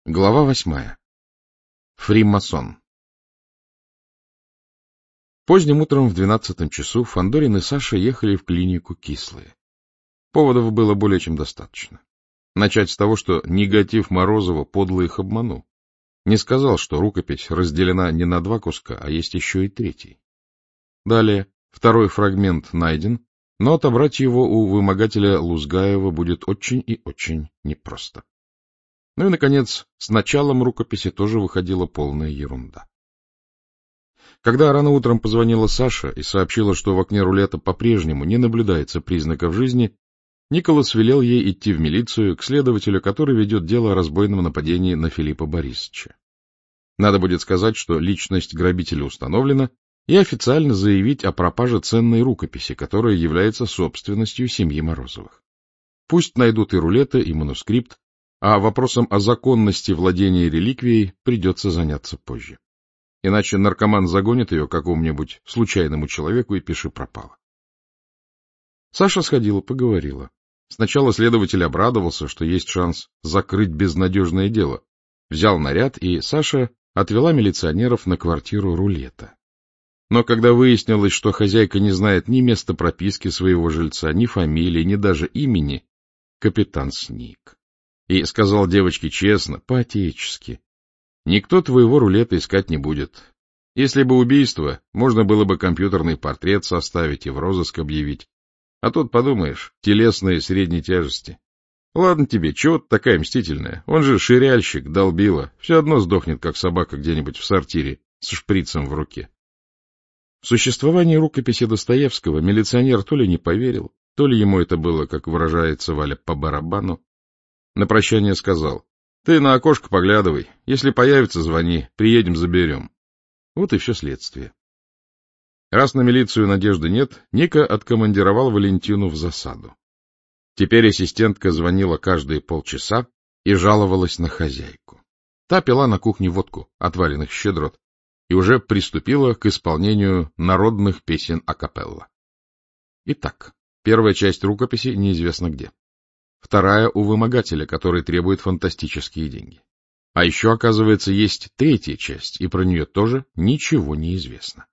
Глава 8. Фримасон. Поздним утром в 12 часу Фандорин и Саша ехали в клинику Кислые. Поводов было более чем достаточно. Начать с того, что негатив Морозова подло их обманул. Не сказал, что рукопись разделена не на два куска, а есть еще и третий. Далее, второй фрагмент найден, но отобрать его у вымогателя Лузгаева будет очень и очень непросто. Ну и, наконец, с началом рукописи тоже выходила полная ерунда. Когда рано утром позвонила Саша и сообщила, что в окне рулета по-прежнему не наблюдается признаков жизни, Николас велел ей идти в милицию к следователю, который ведет дело о разбойном нападении на Филиппа Борисовича. Надо будет сказать, что личность грабителя установлена, и официально заявить о пропаже ценной рукописи, которая является собственностью семьи Морозовых. Пусть найдут и рулеты, и манускрипт, а вопросом о законности владения реликвией придется заняться позже. Иначе наркоман загонит ее какому-нибудь случайному человеку и пиши пропало. Саша сходила, поговорила. Сначала следователь обрадовался, что есть шанс закрыть безнадежное дело. Взял наряд, и Саша отвела милиционеров на квартиру рулета. Но когда выяснилось, что хозяйка не знает ни места прописки своего жильца, ни фамилии, ни даже имени, капитан сник. И сказал девочке честно, по-отечески: никто твоего рулета искать не будет. Если бы убийство, можно было бы компьютерный портрет составить и в розыск объявить. А тут, подумаешь, телесные средней тяжести. Ладно тебе, чего ты такая мстительная? Он же ширяльщик, долбила. Все одно сдохнет, как собака где-нибудь в сортире с шприцем в руке. В существование рукописи Достоевского милиционер то ли не поверил, то ли ему это было, как выражается Валя, по барабану. На прощание сказал: ты на окошко поглядывай, если появится, звони, приедем, заберем. Вот и все следствие. Раз на милицию надежды нет, Ника откомандировал Валентину в засаду. Теперь ассистентка звонила каждые полчаса и жаловалась на хозяйку. Та пила на кухне водку, отваренных щедрот, и уже приступила к исполнению народных песен акапелла. Итак, первая часть рукописи неизвестно где. Вторая у вымогателя, который требует фантастические деньги. А еще, оказывается, есть третья часть, и про нее тоже ничего не известно.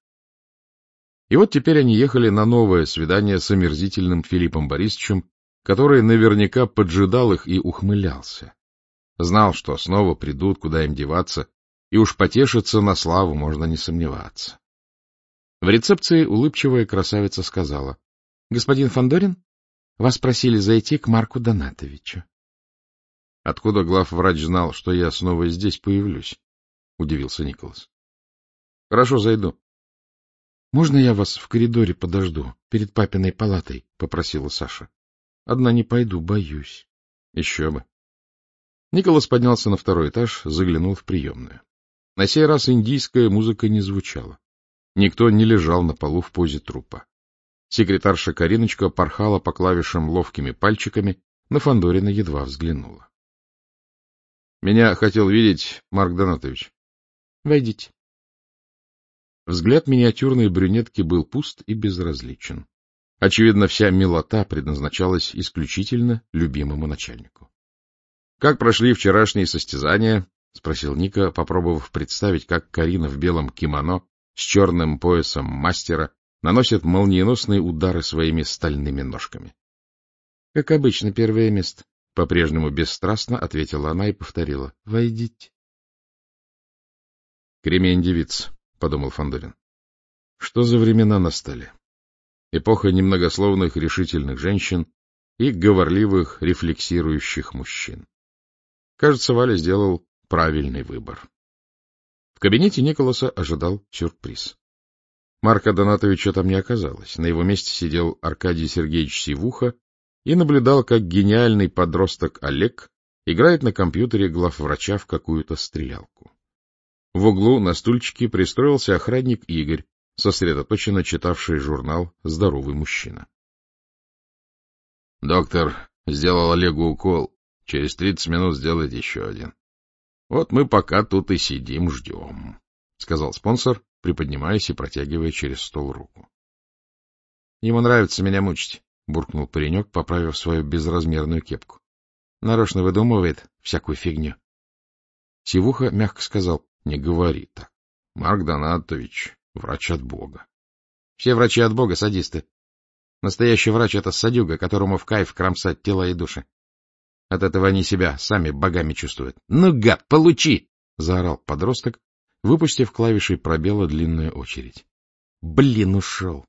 И вот теперь они ехали на новое свидание с омерзительным Филиппом Борисовичем, который наверняка поджидал их и ухмылялся. Знал, что снова придут, куда им деваться, и уж потешиться на славу можно не сомневаться. В рецепции улыбчивая красавица сказала: — Господин Фандорин, вас просили зайти к Марку Донатовичу. — Откуда главврач знал, что я снова здесь появлюсь? — удивился Николас. — Хорошо, зайду. — Можно я вас в коридоре подожду, перед папиной палатой? — попросила Саша. — Одна не пойду, боюсь. — Еще бы. Николас поднялся на второй этаж, заглянул в приемную. На сей раз индийская музыка не звучала. Никто не лежал на полу в позе трупа. Секретарша Кариночка порхала по клавишам ловкими пальчиками, на Фандорина едва взглянула. — Меня хотел видеть Марк Донатович. — Войдите. Взгляд миниатюрной брюнетки был пуст и безразличен. Очевидно, вся милота предназначалась исключительно любимому начальнику. — Как прошли вчерашние состязания? — спросил Ника, попробовав представить, как Карина в белом кимоно с черным поясом мастера наносит молниеносные удары своими стальными ножками. — Как обычно, первое место. По-прежнему бесстрастно ответила она и повторила: — Войдите. — Кремень девиц, — подумал Фандорин. Что за времена настали? Эпоха немногословных решительных женщин и говорливых рефлексирующих мужчин. Кажется, Валя сделал правильный выбор. В кабинете Николаса ожидал сюрприз. Марка Донатовича там не оказалось. На его месте сидел Аркадий Сергеевич Сивуха и наблюдал, как гениальный подросток Олег играет на компьютере главврача в какую-то стрелялку. В углу на стульчике пристроился охранник Игорь, сосредоточенно читавший журнал «Здоровый мужчина». — Доктор сделал Олегу укол. Через 30 минут сделает еще один. Вот мы пока тут и сидим, ждем, — сказал спонсор, приподнимаясь и протягивая через стол руку. — Ему нравится меня мучить, — буркнул паренек, поправив свою безразмерную кепку. — Нарочно выдумывает всякую фигню. Сивуха мягко сказал: — Не говори так. Марк Донатович — врач от Бога. — Все врачи от Бога — садисты. Настоящий врач — это садюга, которому в кайф кромсать тела и души. От этого они себя сами богами чувствуют. — Ну, гад, получи! — заорал подросток, выпустив клавишей пробела длинную очередь. — Блин, ушел!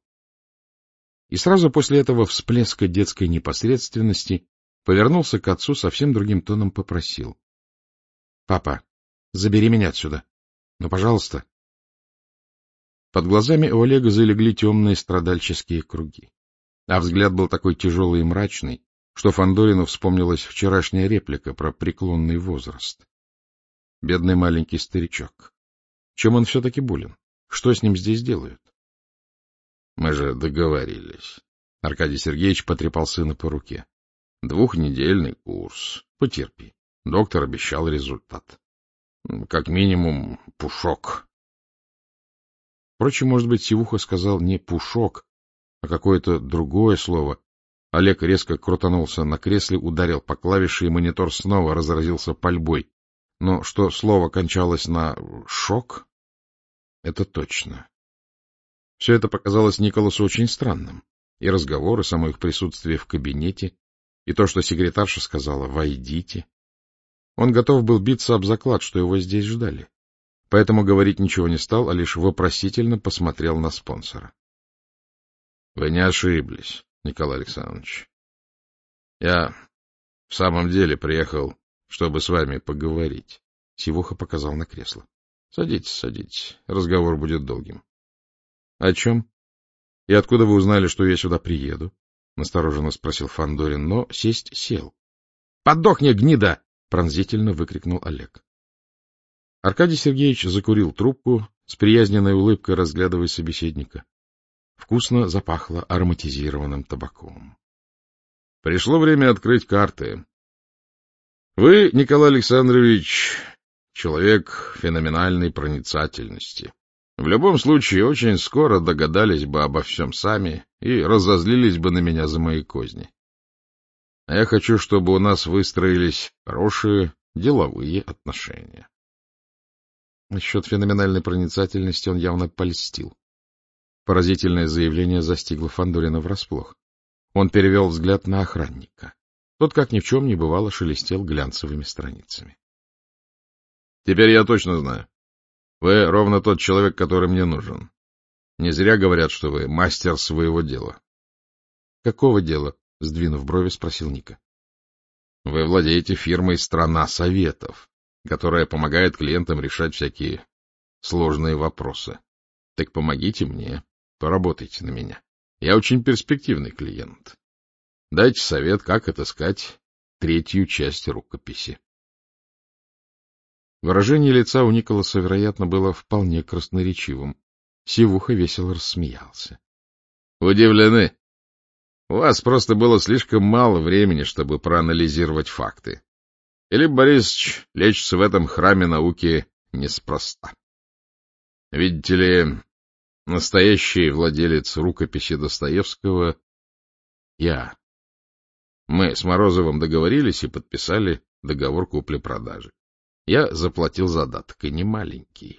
И сразу после этого всплеска детской непосредственности повернулся к отцу, совсем другим тоном попросил: — Папа, забери меня отсюда. Ну, пожалуйста. Под глазами у Олега залегли темные страдальческие круги, а взгляд был такой тяжелый и мрачный, что Фандорину вспомнилась вчерашняя реплика про преклонный возраст. Бедный маленький старичок. Чем он все-таки болен? Что с ним здесь делают? — Мы же договорились. Аркадий Сергеевич потрепал сына по руке. — 2-недельный курс. Потерпи. Доктор обещал результат. Как минимум, пушок. Впрочем, может быть, Сивуха сказал не пушок, а какое-то другое слово. Олег резко крутанулся на кресле, ударил по клавише, и монитор снова разразился пальбой. Но что слово кончалось на «шок» — это точно. Все это показалось Николасу очень странным. И разговор, и само их присутствие в кабинете, и то, что секретарша сказала «войдите». Он готов был биться об заклад, что его здесь ждали. Поэтому говорить ничего не стал, а лишь вопросительно посмотрел на спонсора. — Вы не ошиблись, Николай Александрович. Я в самом деле приехал, чтобы с вами поговорить. Сивуха показал на кресло. — Садитесь, садитесь. Разговор будет долгим. — О чем? И откуда вы узнали, что я сюда приеду? — настороженно спросил Фандорин, но сесть сел. — Подохни, гнида! — пронзительно выкрикнул Олег. Аркадий Сергеевич закурил трубку, с приязненной улыбкой разглядывая собеседника. Вкусно запахло ароматизированным табаком. — Пришло время открыть карты. Вы, Николай Александрович, человек феноменальной проницательности. В любом случае, очень скоро догадались бы обо всем сами и разозлились бы на меня за мои козни. А я хочу, чтобы у нас выстроились хорошие деловые отношения. Насчет феноменальной проницательности он явно польстил. Поразительное заявление застигло Фандорина врасплох. Он перевел взгляд на охранника. Тот, как ни в чем не бывало, шелестел глянцевыми страницами. — Теперь я точно знаю. Вы ровно тот человек, который мне нужен. Не зря говорят, что вы мастер своего дела. — Какого дела? — сдвинув брови, спросил Ника. — Вы владеете фирмой «Страна Советов», которая помогает клиентам решать всякие сложные вопросы. Так помогите мне, поработайте на меня. Я очень перспективный клиент. Дайте совет, как отыскать 3-ю часть рукописи. Выражение лица у Николаса, вероятно, было вполне красноречивым. Сивуха весело рассмеялся. — Удивлены? У вас просто было слишком мало времени, чтобы проанализировать факты. Филипп Борисович лечится в этом храме науки неспроста. Видите ли, настоящий владелец рукописи Достоевского — я. Мы с Морозовым договорились и подписали договор купли-продажи. Я заплатил задаток, и не маленький.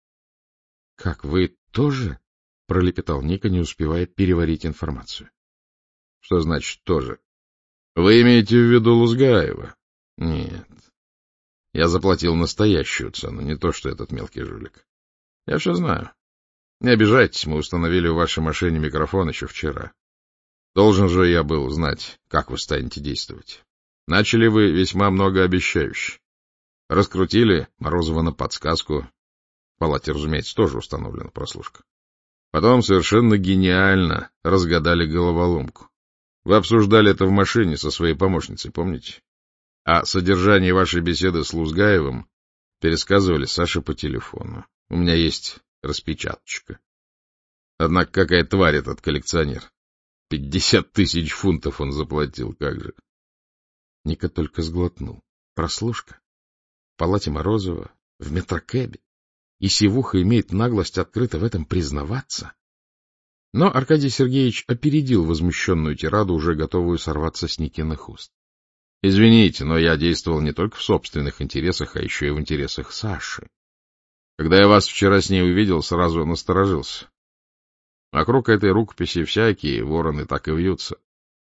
— Как, вы тоже? — пролепетал Ника, не успевая переварить информацию. — Что значит «тоже»? Вы имеете в виду Лузгаева? Нет. Я заплатил настоящую цену, не то что этот мелкий жулик. Я все знаю. Не обижайтесь, мы установили в вашей машине микрофон еще вчера. Должен же я был знать, как вы станете действовать. Начали вы весьма многообещающе. Раскрутили Морозова на подсказку. В палате, разумеется, тоже установлена прослушка. Потом совершенно гениально разгадали головоломку. Вы обсуждали это в машине со своей помощницей, помните? А содержание вашей беседы с Лузгаевым пересказывали Саше по телефону. У меня есть распечаточка. Однако какая тварь этот коллекционер. 50 000 фунтов он заплатил, как же. Ника только сглотнул. Прослушка? В палате Морозова? В метрокэбе? И Сивуха имеет наглость открыто в этом признаваться? Но Аркадий Сергеевич опередил возмущенную тираду, уже готовую сорваться с Никиных уст. Извините, но я действовал не только в собственных интересах, а еще и в интересах Саши. Когда я вас вчера с ней увидел, сразу насторожился. Вокруг этой рукописи всякие вороны так и вьются.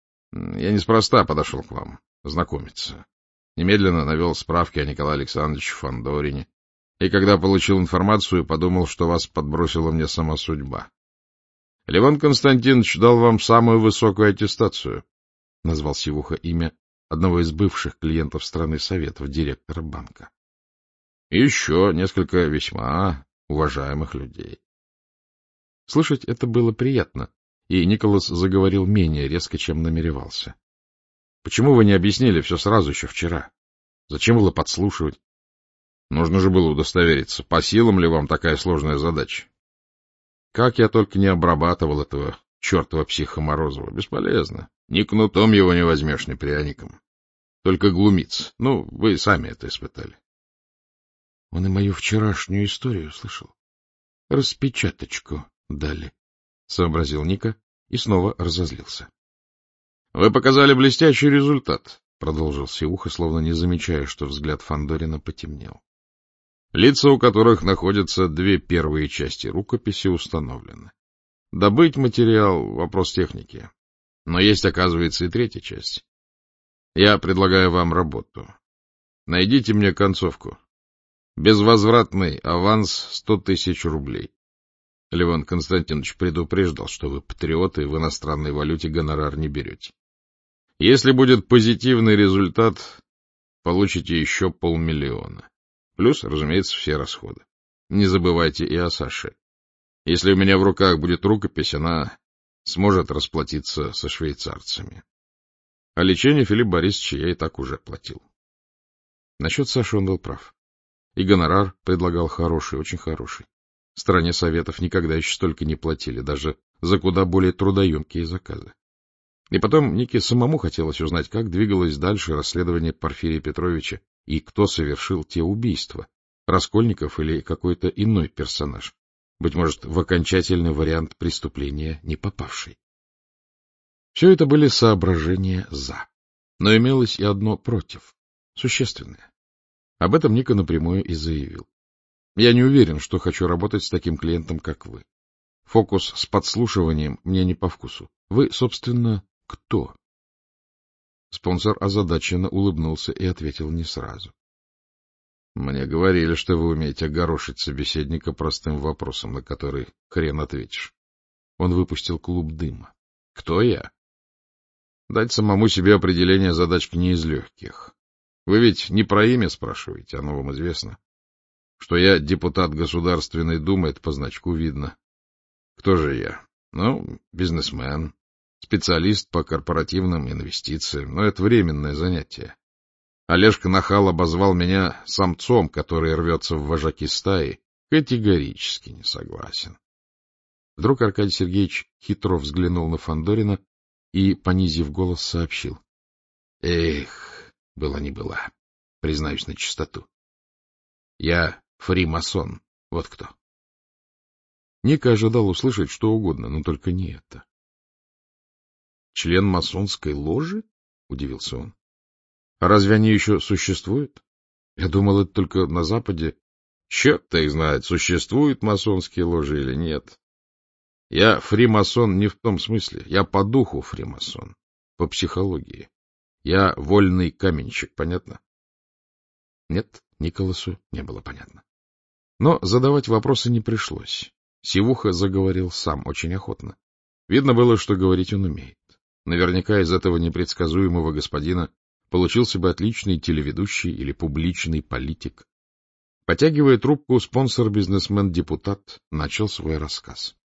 Я неспроста подошел к вам знакомиться. Немедленно навел справки о Николае Александровиче Фандорине. И когда получил информацию, подумал, что вас подбросила мне сама судьба. Левон Константинович дал вам самую высокую аттестацию, — назвал Сивуха имя одного из бывших клиентов страны Советов, директора банка. И еще несколько весьма уважаемых людей. Слышать это было приятно, и Николас заговорил менее резко, чем намеревался. — Почему вы не объяснили все сразу еще вчера? Зачем было подслушивать? Нужно же было удостовериться, по силам ли вам такая сложная задача. Как я только не обрабатывал этого чертова психа Морозова. Бесполезно. Ни кнутом его не возьмешь, ни пряником. Только глумиться. Ну, вы сами это испытали. Он и мою вчерашнюю историю слышал. Распечаточку дали, — сообразил Ника и снова разозлился. — Вы показали блестящий результат, — продолжил Сивуха, словно не замечая, что взгляд Фандорина потемнел. Лица, у которых находятся две первые части рукописи, установлены. Добыть материал — вопрос техники. Но есть, оказывается, и третья часть. Я предлагаю вам работу. Найдите мне концовку. Безвозвратный аванс 100 тысяч рублей. Левон Константинович предупреждал, что вы патриоты, в иностранной валюте гонорар не берете. Если будет позитивный результат, получите еще 500 000. Плюс, разумеется, все расходы. Не забывайте и о Саше. Если у меня в руках будет рукопись, она сможет расплатиться со швейцарцами. А лечение Филиппа Борисовича я и так уже платил. Насчет Саши он был прав. И гонорар предлагал хороший, очень хороший. В стране Советов никогда еще столько не платили, даже за куда более трудоемкие заказы. И потом Нике самому хотелось узнать, как двигалось дальше расследование Порфирия Петровича и кто совершил те убийства, Раскольников или какой-то иной персонаж, быть может, в окончательный вариант преступления не попавший. Все это были соображения «за», но имелось и одно «против», существенное. Об этом Ника напрямую и заявил. Я не уверен, что хочу работать с таким клиентом, как вы. Фокус с подслушиванием мне не по вкусу. Вы, собственно, кто? Спонсор озадаченно улыбнулся и ответил не сразу. Мне говорили, что вы умеете огорошить собеседника простым вопросом, на который хрен ответишь. Он выпустил клуб дыма. Кто я? Дать самому себе определение задачки не из легких. Вы ведь не про имя спрашиваете, оно вам известно. Что я депутат Государственной Думы, это по значку видно. Кто же я? Ну, бизнесмен, специалист по корпоративным инвестициям, но это временное занятие. Олежка Нахал обозвал меня самцом, который рвется в вожаки стаи. Категорически не согласен. Вдруг Аркадий Сергеевич хитро взглянул на Фандорина и, понизив голос, сообщил. Эх, была не была, признаюсь на чистоту. Я фримасон, вот кто. Ника ожидал услышать что угодно, но только не это. — Член масонской ложи? — удивился он. — А разве они еще существуют? Я думал, это только на Западе. Черт-то их знает, существуют масонские ложи или нет. Я фримасон не в том смысле. Я по духу фримасон, по психологии. Я вольный каменщик, понятно? Нет, Николасу не было понятно. Но задавать вопросы не пришлось. Сивуха заговорил сам, очень охотно. Видно было, что говорить он умеет. Наверняка из этого непредсказуемого господина получился бы отличный телеведущий или публичный политик. Потягивая трубку, спонсор-бизнесмен-депутат начал свой рассказ.